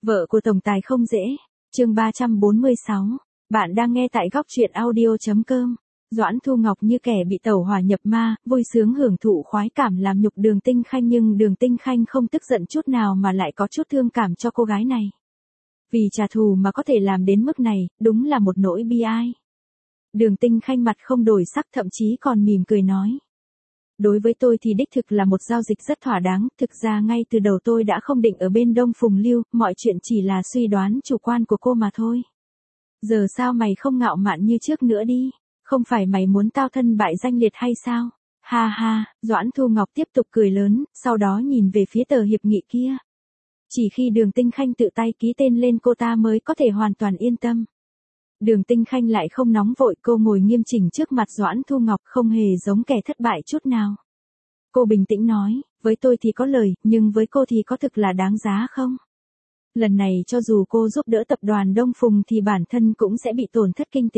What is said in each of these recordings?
Vợ của tổng tài không dễ. Chương 346. Bạn đang nghe tại góc truyện audio.com. Doãn Thu Ngọc như kẻ bị tẩu hỏa nhập ma, vui sướng hưởng thụ khoái cảm làm nhục Đường Tinh Khanh, nhưng Đường Tinh Khanh không tức giận chút nào mà lại có chút thương cảm cho cô gái này. Vì trả thù mà có thể làm đến mức này, đúng là một nỗi bi ai. Đường Tinh Khanh mặt không đổi sắc, thậm chí còn mỉm cười nói. Đối với tôi thì đích thực là một giao dịch rất thỏa đáng, thực ra ngay từ đầu tôi đã không định ở bên Đông Phùng Lưu, mọi chuyện chỉ là suy đoán chủ quan của cô mà thôi. Giờ sao mày không ngạo mạn như trước nữa đi, không phải mày muốn tao thân bại danh liệt hay sao? Ha ha, Doãn Thu Ngọc tiếp tục cười lớn, sau đó nhìn về phía tờ hiệp nghị kia. Chỉ khi Đường Tinh Khanh tự tay ký tên lên cô ta mới có thể hoàn toàn yên tâm. Đường Tinh Khanh lại không nóng vội, cô ngồi nghiêm chỉnh trước mặt Doãn Thu Ngọc không hề giống kẻ thất bại chút nào. Cô bình tĩnh nói, với tôi thì có lời, nhưng với cô thì có thực là đáng giá không? Lần này cho dù cô giúp đỡ tập đoàn Đông Phùng thì bản thân cũng sẽ bị tổn thất kinh tế.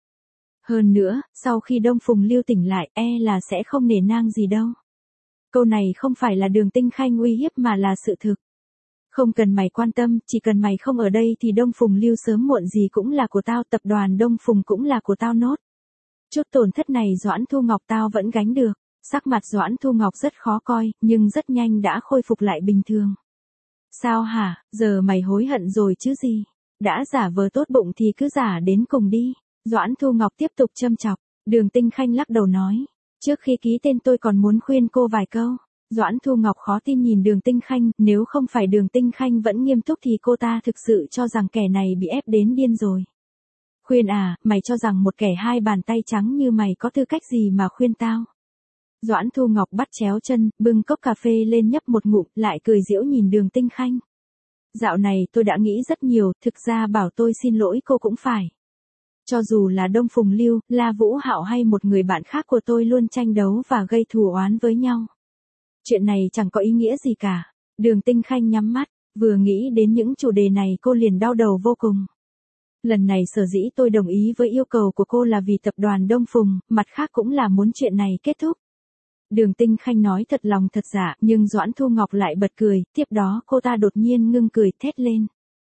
Hơn nữa, sau khi Đông Phùng Lưu tỉnh lại, là sẽ không nể nang gì đâu. Câu này không phải là Đường Tinh Khanh uy hiếp mà là sự thực. Không cần mày quan tâm, chỉ cần mày không ở đây thì Đông Phùng Lưu sớm muộn gì cũng là của tao, tập đoàn Đông Phùng cũng là của tao nốt. Chút tổn thất này Doãn Thu Ngọc tao vẫn gánh được. Sắc mặt Doãn Thu Ngọc rất khó coi, nhưng rất nhanh đã khôi phục lại bình thường. Sao hả, giờ mày hối hận rồi chứ gì? Đã giả vờ tốt bụng thì cứ giả đến cùng đi. Doãn Thu Ngọc tiếp tục châm chọc. Đường Tinh Khanh lắc đầu nói. Trước khi ký tên tôi còn muốn khuyên cô vài câu. Doãn Thu Ngọc khó tin nhìn Đường Tinh Khanh, nếu không phải Đường Tinh Khanh vẫn nghiêm túc thì cô ta thực sự cho rằng kẻ này bị ép đến điên rồi. Khuyên à, mày cho rằng một kẻ hai bàn tay trắng như mày có tư cách gì mà khuyên tao? Doãn Thu Ngọc bắt chéo chân, bưng cốc cà phê lên nhấp một ngụm, lại cười giễu nhìn Đường Tinh Khanh. Dạo này tôi đã nghĩ rất nhiều, thực ra bảo tôi xin lỗi cô cũng phải. Cho dù là Đông Phùng Lưu, La Vũ Hạo hay một người bạn khác của tôi luôn tranh đấu và gây thù oán với nhau. Chuyện này chẳng có ý nghĩa gì cả. Đường Tinh Khanh nhắm mắt, vừa nghĩ đến những chủ đề này cô liền đau đầu vô cùng. Lần này sở dĩ tôi đồng ý với yêu cầu của cô là vì tập đoàn Đông Phùng, mặt khác cũng là muốn chuyện này kết thúc. Đường Tinh Khanh nói thật lòng thật dạ, nhưng Doãn Thu Ngọc lại bật cười, tiếp đó cô ta đột nhiên ngưng cười thét lên.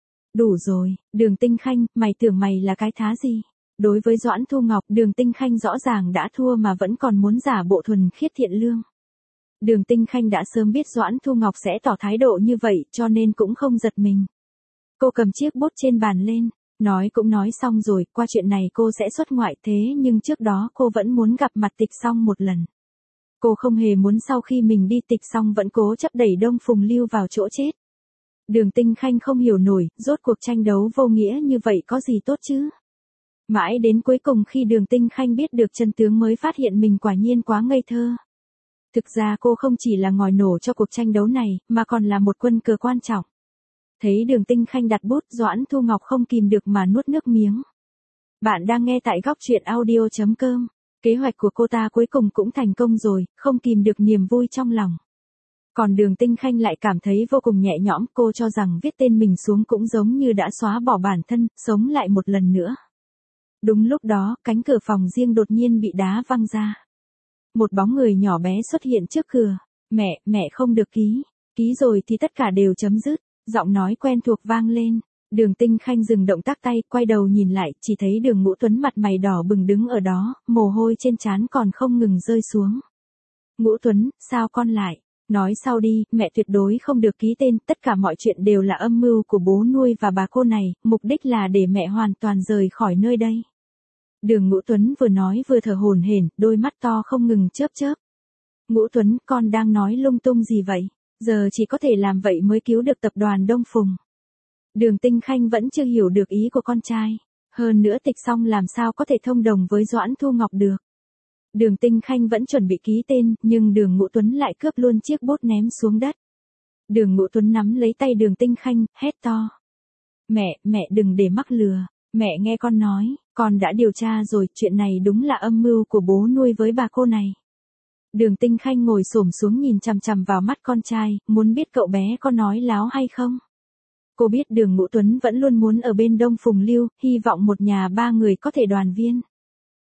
Đủ rồi, Đường Tinh Khanh, mày tưởng mày là cái thá gì? Đối với Doãn Thu Ngọc, Đường Tinh Khanh rõ ràng đã thua mà vẫn còn muốn giả bộ thuần khiết thiện lương. Đường Tinh Khanh đã sớm biết Doãn Thu Ngọc sẽ tỏ thái độ như vậy cho nên cũng không giật mình. Cô cầm chiếc bút trên bàn lên, nói cũng nói xong rồi, qua chuyện này cô sẽ xuất ngoại thế nhưng trước đó cô vẫn muốn gặp mặt Tịch Song một lần. Cô không hề muốn sau khi mình đi Tịch Song vẫn cố chấp đẩy Đông Phùng Lưu vào chỗ chết. Đường Tinh Khanh không hiểu nổi, rốt cuộc tranh đấu vô nghĩa như vậy có gì tốt chứ? Mãi đến cuối cùng khi Đường Tinh Khanh biết được chân tướng mới phát hiện mình quả nhiên quá ngây thơ. Thực ra cô không chỉ là ngòi nổ cho cuộc tranh đấu này, mà còn là một quân cờ quan trọng. Thấy Đường Tinh Khanh đặt bút, Doãn Thu Ngọc không kìm được mà nuốt nước miếng. Bạn đang nghe tại góc truyện audio.com. Kế hoạch của cô ta cuối cùng cũng thành công rồi, không kìm được niềm vui trong lòng. Còn Đường Tinh Khanh lại cảm thấy vô cùng nhẹ nhõm, cô cho rằng viết tên mình xuống cũng giống như đã xóa bỏ bản thân, sống lại một lần nữa. Đúng lúc đó, cánh cửa phòng riêng đột nhiên bị đá văng ra. Một bóng người nhỏ bé xuất hiện trước cửa. Mẹ không được ký rồi thì tất cả đều chấm dứt. Giọng nói quen thuộc vang lên. Đường Tinh Khanh dừng động tác tay, quay đầu nhìn lại, chỉ thấy Đường Ngũ Tuấn mặt mày đỏ bừng đứng ở đó, mồ hôi trên trán còn không ngừng rơi xuống. Ngũ Tuấn, sao con lại? Nói sau đi, mẹ tuyệt đối không được ký tên, tất cả mọi chuyện đều là âm mưu của bố nuôi và bà cô này, mục đích là để mẹ hoàn toàn rời khỏi nơi đây. Đường Ngũ Tuấn vừa nói vừa thở hổn hển, đôi mắt to không ngừng chớp chớp. Ngũ Tuấn, con đang nói lung tung gì vậy? Giờ chỉ có thể làm vậy mới cứu được tập đoàn Đông Phùng. Đường Tinh Khanh vẫn chưa hiểu được ý của con trai. Hơn nữa Tịch Song làm sao có thể thông đồng với Doãn Thu Ngọc được. Đường Tinh Khanh vẫn chuẩn bị ký tên, nhưng Đường Ngũ Tuấn lại cướp luôn chiếc bút ném xuống đất. Đường Ngũ Tuấn nắm lấy tay Đường Tinh Khanh, hét to. Mẹ đừng để mắc lừa. Mẹ nghe con nói, con đã điều tra rồi, chuyện này đúng là âm mưu của bố nuôi với bà cô này. Đường Tinh Khanh ngồi xổm xuống nhìn chằm chằm vào mắt con trai, muốn biết cậu bé có nói láo hay không. Cô biết Đường Ngũ Tuấn vẫn luôn muốn ở bên Đông Phùng Lưu, hy vọng một nhà ba người có thể đoàn viên.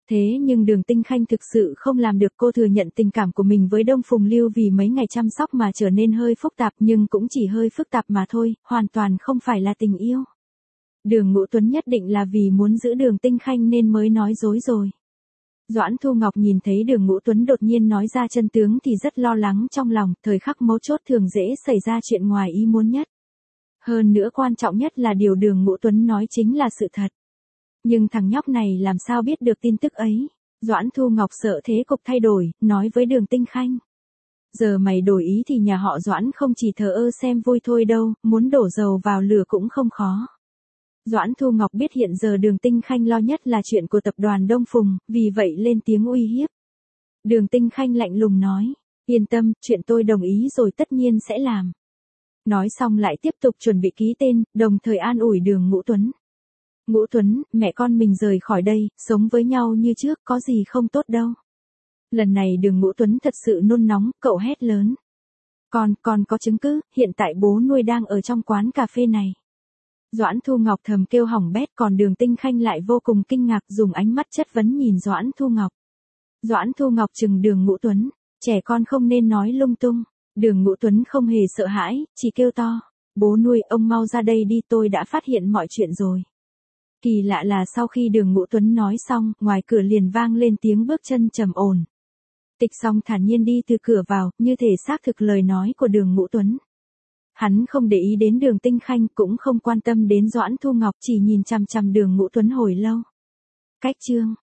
Thế nhưng Đường Tinh Khanh thực sự không làm được, cô thừa nhận tình cảm của mình với Đông Phùng Lưu vì mấy ngày chăm sóc mà trở nên hơi phức tạp, nhưng cũng chỉ hơi phức tạp mà thôi, hoàn toàn không phải là tình yêu. Đường Ngũ Tuấn nhất định là vì muốn giữ Đường Tinh Khanh nên mới nói dối rồi. Doãn Thu Ngọc nhìn thấy Đường Ngũ Tuấn đột nhiên nói ra chân tướng thì rất lo lắng trong lòng, thời khắc mấu chốt thường dễ xảy ra chuyện ngoài ý muốn nhất. Hơn nữa quan trọng nhất là điều Đường Ngũ Tuấn nói chính là sự thật. Nhưng thằng nhóc này làm sao biết được tin tức ấy? Doãn Thu Ngọc sợ thế cục thay đổi, nói với Đường Tinh Khanh. Giờ mày đổi ý thì nhà họ Doãn không chỉ thờ ơ xem vui thôi đâu, muốn đổ dầu vào lửa cũng không khó. Doãn Thu Ngọc biết hiện giờ Đường Tinh Khanh lo nhất là chuyện của tập đoàn Đông Phùng, vì vậy lên tiếng uy hiếp. Đường Tinh Khanh lạnh lùng nói, yên tâm, chuyện tôi đồng ý rồi tất nhiên sẽ làm. Nói xong lại tiếp tục chuẩn bị ký tên, đồng thời an ủi Đường Ngũ Tuấn. Ngũ Tuấn, mẹ con mình rời khỏi đây, sống với nhau như trước, có gì không tốt đâu. Lần này Đường Ngũ Tuấn thật sự nôn nóng, cậu hét lớn. Còn có chứng cứ, hiện tại bố nuôi đang ở trong quán cà phê này. Doãn Thu Ngọc thầm kêu hỏng bét, còn Đường Tinh Khanh lại vô cùng kinh ngạc, dùng ánh mắt chất vấn nhìn Doãn Thu Ngọc. Doãn Thu Ngọc trừng Đường Ngũ Tuấn, trẻ con không nên nói lung tung. Đường Ngũ Tuấn không hề sợ hãi, chỉ kêu to, bố nuôi, ông mau ra đây đi, tôi đã phát hiện mọi chuyện rồi. Kỳ lạ là sau khi Đường Ngũ Tuấn nói xong, ngoài cửa liền vang lên tiếng bước chân trầm ổn. Tịch Song thản nhiên đi từ cửa vào, như thể xác thực lời nói của Đường Ngũ Tuấn. Hắn không để ý đến Đường Tinh Khanh, cũng không quan tâm đến Doãn Thu Ngọc, chỉ nhìn chằm chằm Đường Ngũ Tuấn hồi lâu. Cách chương